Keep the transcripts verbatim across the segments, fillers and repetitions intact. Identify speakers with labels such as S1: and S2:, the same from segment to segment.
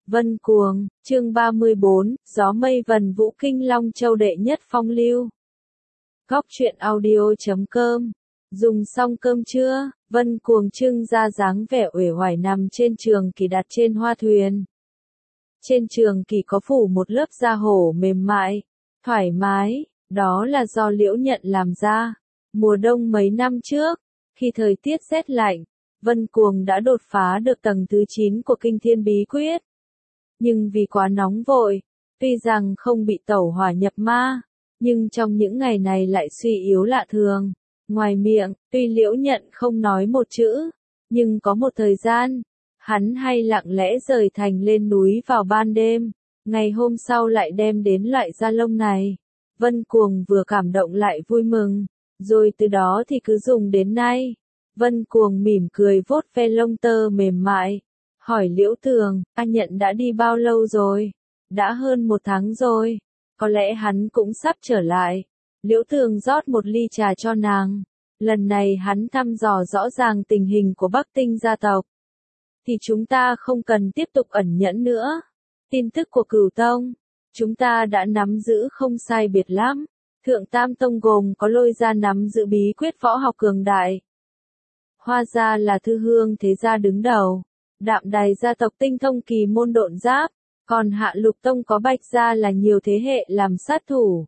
S1: Vân Cuồng, chương ba mươi bốn, gió mây vần vũ kinh Long Châu đệ nhất phong lưu. Góc truyện audio chấm com. Dùng xong cơm trưa, Vân Cuồng trưng ra dáng vẻ uể oải nằm trên trường kỳ đặt trên hoa thuyền. Trên trường kỳ có phủ một lớp da hổ mềm mại, thoải mái, đó là do Liễu Nhận làm ra. Mùa đông mấy năm trước, khi thời tiết rét lạnh, Vân Cuồng đã đột phá được tầng thứ chín của Kinh Thiên Bí Quyết. Nhưng vì quá nóng vội, tuy rằng không bị tẩu hỏa nhập ma, nhưng trong những ngày này lại suy yếu lạ thường. Ngoài miệng, tuy Liễu Nhận không nói một chữ, nhưng có một thời gian, hắn hay lặng lẽ rời thành lên núi vào ban đêm, ngày hôm sau lại đem đến loại da lông này. Vân Cuồng vừa cảm động lại vui mừng, rồi từ đó thì cứ dùng đến nay. Vân Cuồng mỉm cười vuốt ve lông tơ mềm mại, hỏi Liễu Tường, anh Nhận đã đi bao lâu rồi? Đã hơn một tháng rồi, có lẽ hắn cũng sắp trở lại. Liễu Tường rót một ly trà cho nàng. Lần này hắn thăm dò rõ ràng tình hình của Bắc Tinh gia tộc. Thì chúng ta không cần tiếp tục ẩn nhẫn nữa. Tin tức của Cửu Tông, chúng ta đã nắm giữ không sai biệt lắm. Thượng Tam Tông gồm có Lôi gia nắm giữ bí quyết võ học cường đại. Hoa gia là Thư Hương thế gia đứng đầu. Đạm Đài gia tộc tinh thông kỳ môn độn giáp, còn Hạ Lục Tông có Bạch gia là nhiều thế hệ làm sát thủ.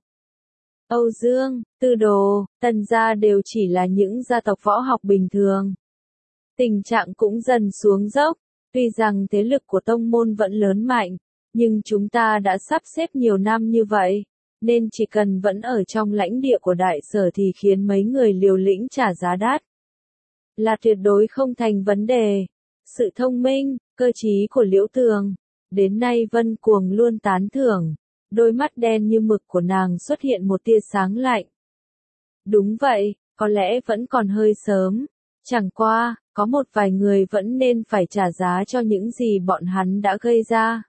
S1: Âu Dương, Tư Đồ, Tần gia đều chỉ là những gia tộc võ học bình thường. Tình trạng cũng dần xuống dốc, tuy rằng thế lực của tông môn vẫn lớn mạnh, nhưng chúng ta đã sắp xếp nhiều năm như vậy, nên chỉ cần vẫn ở trong lãnh địa của đại sở thì khiến mấy người liều lĩnh trả giá đắt là tuyệt đối không thành vấn đề. Sự thông minh, cơ trí của Liễu Tường, đến nay Vân Cuồng luôn tán thưởng. Đôi mắt đen như mực của nàng xuất hiện một tia sáng lạnh. Đúng vậy, có lẽ vẫn còn hơi sớm. Chẳng qua, có một vài người vẫn nên phải trả giá cho những gì bọn hắn đã gây ra.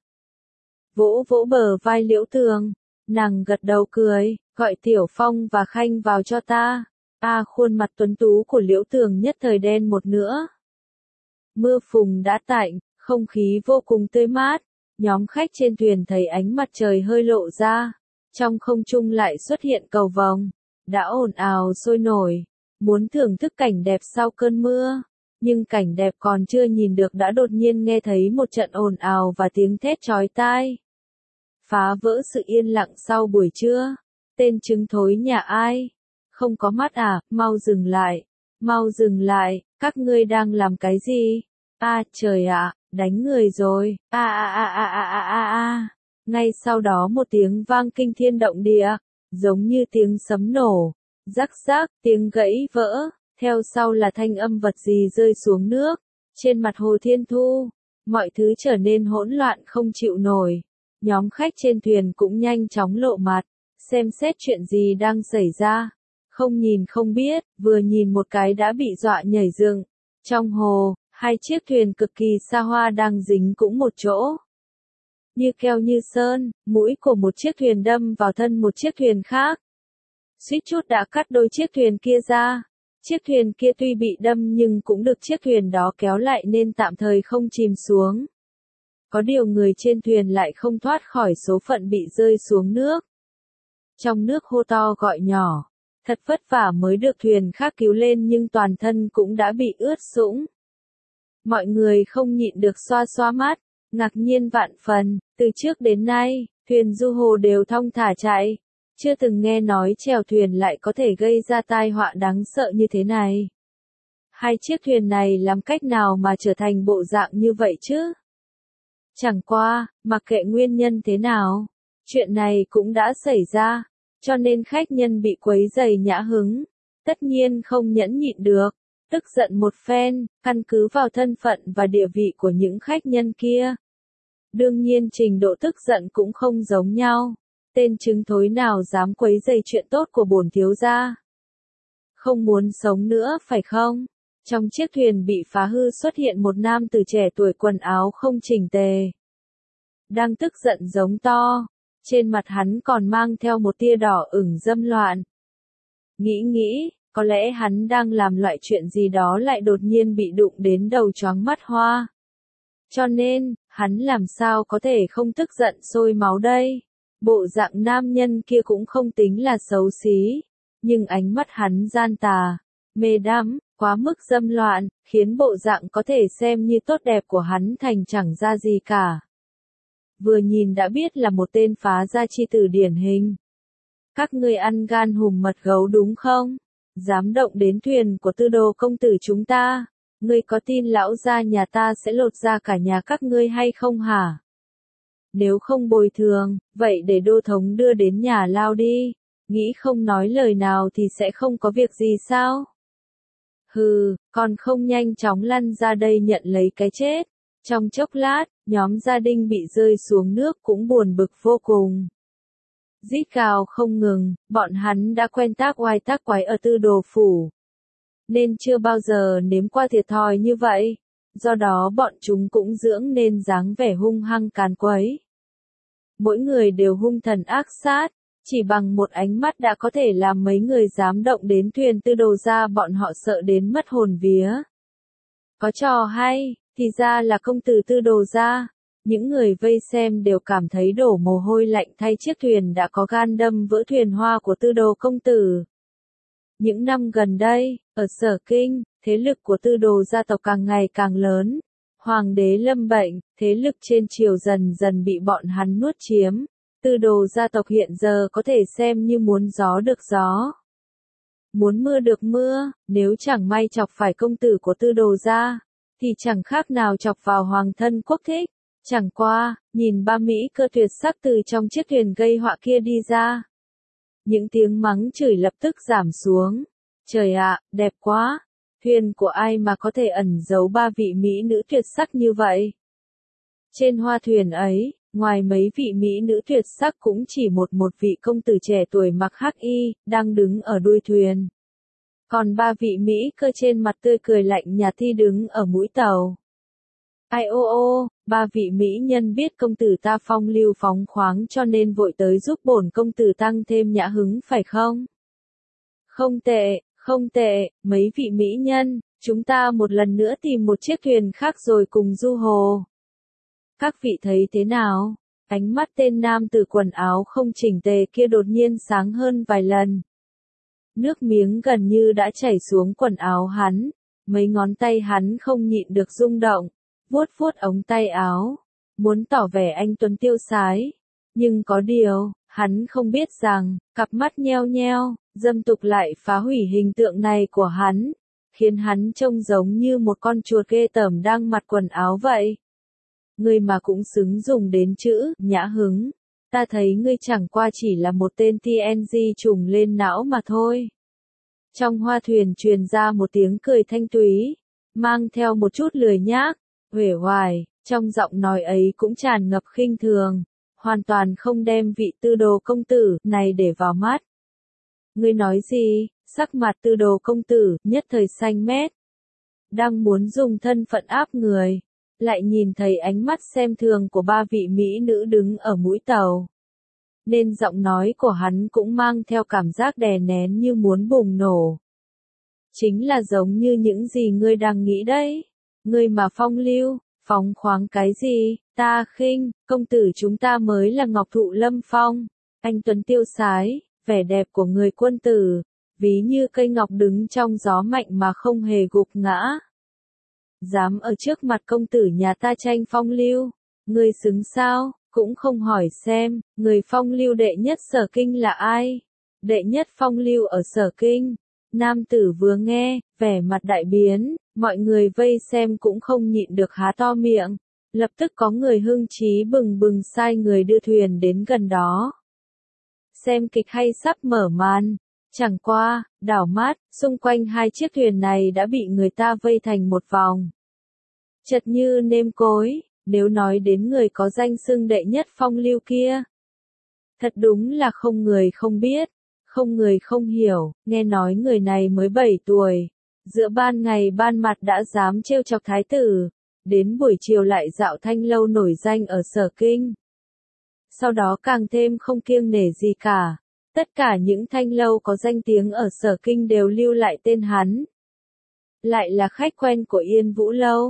S1: Vỗ vỗ bờ vai Liễu Tường, nàng gật đầu cười, gọi Tiểu Phong và Khanh vào cho ta. A à, khuôn mặt tuấn tú của Liễu Tường nhất thời đen một nửa. Mưa phùn đã tạnh, không khí vô cùng tươi mát. Nhóm khách trên thuyền thấy ánh mặt trời hơi lộ ra, trong không trung lại xuất hiện cầu vồng, đã ồn ào sôi nổi, muốn thưởng thức cảnh đẹp sau cơn mưa, nhưng cảnh đẹp còn chưa nhìn được đã đột nhiên nghe thấy một trận ồn ào và tiếng thét chói tai. Phá vỡ sự yên lặng sau buổi trưa, tên trứng thối nhà ai? Không có mắt à, mau dừng lại, mau dừng lại, các ngươi đang làm cái gì? A trời ạ! Đánh người rồi, a a a a a a a a. Ngay sau đó một tiếng vang kinh thiên động địa, giống như tiếng sấm nổ, rắc rắc, tiếng gãy vỡ, theo sau là thanh âm vật gì rơi xuống nước. Trên mặt Hồ Thiên Thu, mọi thứ trở nên hỗn loạn không chịu nổi. Nhóm khách trên thuyền cũng nhanh chóng lộ mặt, xem xét chuyện gì đang xảy ra. Không nhìn không biết, vừa nhìn một cái đã bị dọa nhảy dựng. Trong hồ, hai chiếc thuyền cực kỳ xa hoa đang dính cũng một chỗ. Như keo như sơn, mũi của một chiếc thuyền đâm vào thân một chiếc thuyền khác. Suýt chút đã cắt đôi chiếc thuyền kia ra. Chiếc thuyền kia tuy bị đâm nhưng cũng được chiếc thuyền đó kéo lại nên tạm thời không chìm xuống. Có điều người trên thuyền lại không thoát khỏi số phận bị rơi xuống nước. Trong nước hô to gọi nhỏ, thật vất vả mới được thuyền khác cứu lên nhưng toàn thân cũng đã bị ướt sũng. Mọi người không nhịn được xoa xoa mắt, ngạc nhiên vạn phần, từ trước đến nay, thuyền du hồ đều thong thả chạy, chưa từng nghe nói chèo thuyền lại có thể gây ra tai họa đáng sợ như thế này. Hai chiếc thuyền này làm cách nào mà trở thành bộ dạng như vậy chứ? Chẳng qua, mặc kệ nguyên nhân thế nào, chuyện này cũng đã xảy ra, cho nên khách nhân bị quấy rầy nhã hứng, tất nhiên không nhẫn nhịn được. Tức giận một phen, căn cứ vào thân phận và địa vị của những khách nhân kia. Đương nhiên trình độ tức giận cũng không giống nhau. Tên trứng thối nào dám quấy rầy chuyện tốt của bổn thiếu gia? Không muốn sống nữa phải không? Trong chiếc thuyền bị phá hư xuất hiện một nam tử trẻ tuổi quần áo không chỉnh tề. Đang tức giận giống to. Trên mặt hắn còn mang theo một tia đỏ ửng dâm loạn. Nghĩ nghĩ. Có lẽ hắn đang làm loại chuyện gì đó lại đột nhiên bị đụng đến đầu choáng mắt hoa. Cho nên, hắn làm sao có thể không tức giận sôi máu đây. Bộ dạng nam nhân kia cũng không tính là xấu xí, nhưng ánh mắt hắn gian tà, mê đắm, quá mức dâm loạn, khiến bộ dạng có thể xem như tốt đẹp của hắn thành chẳng ra gì cả. Vừa nhìn đã biết là một tên phá gia chi tử điển hình. Các ngươi ăn gan hùm mật gấu đúng không? Dám động đến thuyền của Tư Đồ công tử chúng ta, ngươi có tin lão gia nhà ta sẽ lột ra cả nhà các ngươi hay không hả? Nếu không bồi thường, vậy để đô thống đưa đến nhà lao đi, nghĩ không nói lời nào thì sẽ không có việc gì sao? Hừ, còn không nhanh chóng lăn ra đây nhận lấy cái chết. Trong chốc lát, nhóm gia đình bị rơi xuống nước cũng buồn bực vô cùng. Rít gào không ngừng, bọn hắn đã quen tác oai tác quái ở Tư Đồ phủ, nên chưa bao giờ nếm qua thiệt thòi như vậy, do đó bọn chúng cũng dưỡng nên dáng vẻ hung hăng càn quấy. Mỗi người đều hung thần ác sát, chỉ bằng một ánh mắt đã có thể làm mấy người dám động đến thuyền Tư Đồ gia bọn họ sợ đến mất hồn vía. Có trò hay, thì ra là công tử Tư Đồ gia. Những người vây xem đều cảm thấy đổ mồ hôi lạnh thay chiếc thuyền đã có gan đâm vỡ thuyền hoa của Tư Đồ công tử. Những năm gần đây, ở Sở Kinh, thế lực của Tư Đồ gia tộc càng ngày càng lớn. Hoàng đế lâm bệnh, thế lực trên triều dần dần bị bọn hắn nuốt chiếm. Tư Đồ gia tộc hiện giờ có thể xem như muốn gió được gió, muốn mưa được mưa, nếu chẳng may chọc phải công tử của Tư Đồ gia, thì chẳng khác nào chọc vào hoàng thân quốc thích. Chẳng qua, nhìn ba Mỹ cơ tuyệt sắc từ trong chiếc thuyền gây họa kia đi ra. Những tiếng mắng chửi lập tức giảm xuống. Trời ạ, đẹp quá! Thuyền của ai mà có thể ẩn giấu ba vị Mỹ nữ tuyệt sắc như vậy? Trên hoa thuyền ấy, ngoài mấy vị Mỹ nữ tuyệt sắc cũng chỉ một một vị công tử trẻ tuổi mặc hắc y, đang đứng ở đuôi thuyền. Còn ba vị Mỹ cơ trên mặt tươi cười lạnh nhạt thi đứng ở mũi tàu. Ai ô ô, ba vị mỹ nhân biết công tử ta phong lưu phóng khoáng cho nên vội tới giúp bổn công tử tăng thêm nhã hứng phải không? Không tệ, không tệ, mấy vị mỹ nhân, chúng ta một lần nữa tìm một chiếc thuyền khác rồi cùng du hồ. Các vị thấy thế nào? Ánh mắt tên nam tử quần áo không chỉnh tề kia đột nhiên sáng hơn vài lần. Nước miếng gần như đã chảy xuống quần áo hắn, mấy ngón tay hắn không nhịn được rung động. Vuốt vuốt ống tay áo, muốn tỏ vẻ anh tuấn tiêu sái. Nhưng có điều, hắn không biết rằng, cặp mắt nheo nheo, dâm tục lại phá hủy hình tượng này của hắn, khiến hắn trông giống như một con chuột ghê tởm đang mặc quần áo vậy. Ngươi mà cũng xứng dùng đến chữ, nhã hứng. Ta thấy ngươi chẳng qua chỉ là một tên tê en giê trùng lên não mà thôi. Trong hoa thuyền truyền ra một tiếng cười thanh túy, mang theo một chút lười nhác. Uể oải, trong giọng nói ấy cũng tràn ngập khinh thường, hoàn toàn không đem vị Tư Đồ công tử này để vào mắt. Ngươi nói gì? Sắc mặt Tư Đồ công tử nhất thời xanh mét. Đang muốn dùng thân phận áp người, lại nhìn thấy ánh mắt xem thường của ba vị mỹ nữ đứng ở mũi tàu. Nên giọng nói của hắn cũng mang theo cảm giác đè nén như muốn bùng nổ. Chính là giống như những gì ngươi đang nghĩ đấy. Ngươi mà phong lưu, phóng khoáng cái gì, ta khinh, công tử chúng ta mới là Ngọc Thụ Lâm Phong. Anh tuấn tiêu sái, vẻ đẹp của người quân tử, ví như cây ngọc đứng trong gió mạnh mà không hề gục ngã. Dám ở trước mặt công tử nhà ta tranh phong lưu, ngươi xứng sao, cũng không hỏi xem, người phong lưu đệ nhất Sở Kinh là ai? Đệ nhất phong lưu ở Sở Kinh. Nam tử vừa nghe, vẻ mặt đại biến, mọi người vây xem cũng không nhịn được há to miệng. Lập tức có người hưng trí bừng bừng sai người đưa thuyền đến gần đó. Xem kịch hay sắp mở màn. Chẳng qua, đảo mắt, xung quanh hai chiếc thuyền này đã bị người ta vây thành một vòng. Chật như nêm cối, nếu nói đến người có danh xưng đệ nhất phong lưu kia. Thật đúng là không người không biết. Không người không hiểu, nghe nói người này mới bảy tuổi, giữa ban ngày ban mặt đã dám trêu chọc thái tử, đến buổi chiều lại dạo thanh lâu nổi danh ở Sở Kinh. Sau đó càng thêm không kiêng nể gì cả, tất cả những thanh lâu có danh tiếng ở Sở Kinh đều lưu lại tên hắn. Lại là khách quen của Yên Vũ Lâu,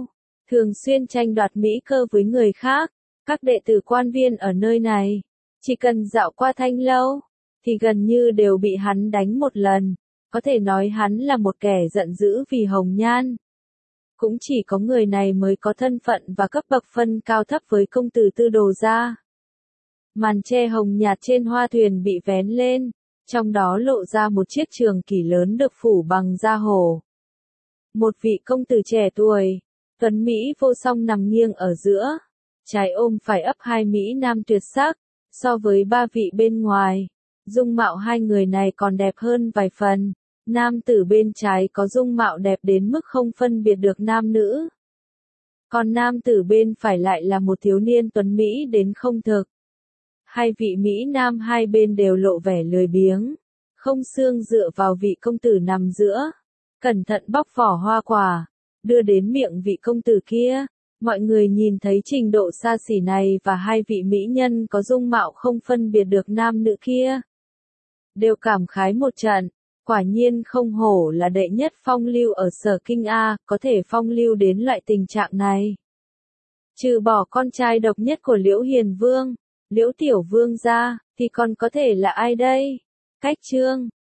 S1: thường xuyên tranh đoạt mỹ cơ với người khác. Các đệ tử quan viên ở nơi này, chỉ cần dạo qua Thanh Lâu, thì gần như đều bị hắn đánh một lần. Có thể nói hắn là một kẻ giận dữ vì hồng nhan. Cũng chỉ có người này mới có thân phận và cấp bậc phân cao thấp với công tử Tư Đồ gia. Màn che hồng nhạt trên hoa thuyền bị vén lên, trong đó lộ ra một chiếc trường kỷ lớn được phủ bằng da hổ. Một vị công tử trẻ tuổi, tuấn Mỹ vô song nằm nghiêng ở giữa, trái ôm phải ấp hai Mỹ nam tuyệt sắc, so với ba vị bên ngoài, dung mạo hai người này còn đẹp hơn vài phần. Nam tử bên trái có dung mạo đẹp đến mức không phân biệt được nam nữ. Còn nam tử bên phải lại là một thiếu niên tuấn Mỹ đến không thực. Hai vị Mỹ nam hai bên đều lộ vẻ lười biếng, không xương dựa vào vị công tử nằm giữa, cẩn thận bóc vỏ hoa quả, đưa đến miệng vị công tử kia. Mọi người nhìn thấy trình độ xa xỉ này và hai vị mỹ nhân có dung mạo không phân biệt được nam nữ kia, đều cảm khái một trận. Quả nhiên không hổ là đệ nhất phong lưu ở Sở Kinh A, có thể phong lưu đến loại tình trạng này. Trừ bỏ con trai độc nhất của Liễu Hiền Vương, Liễu Tiểu Vương ra, thì còn có thể là ai đây? Cách Chương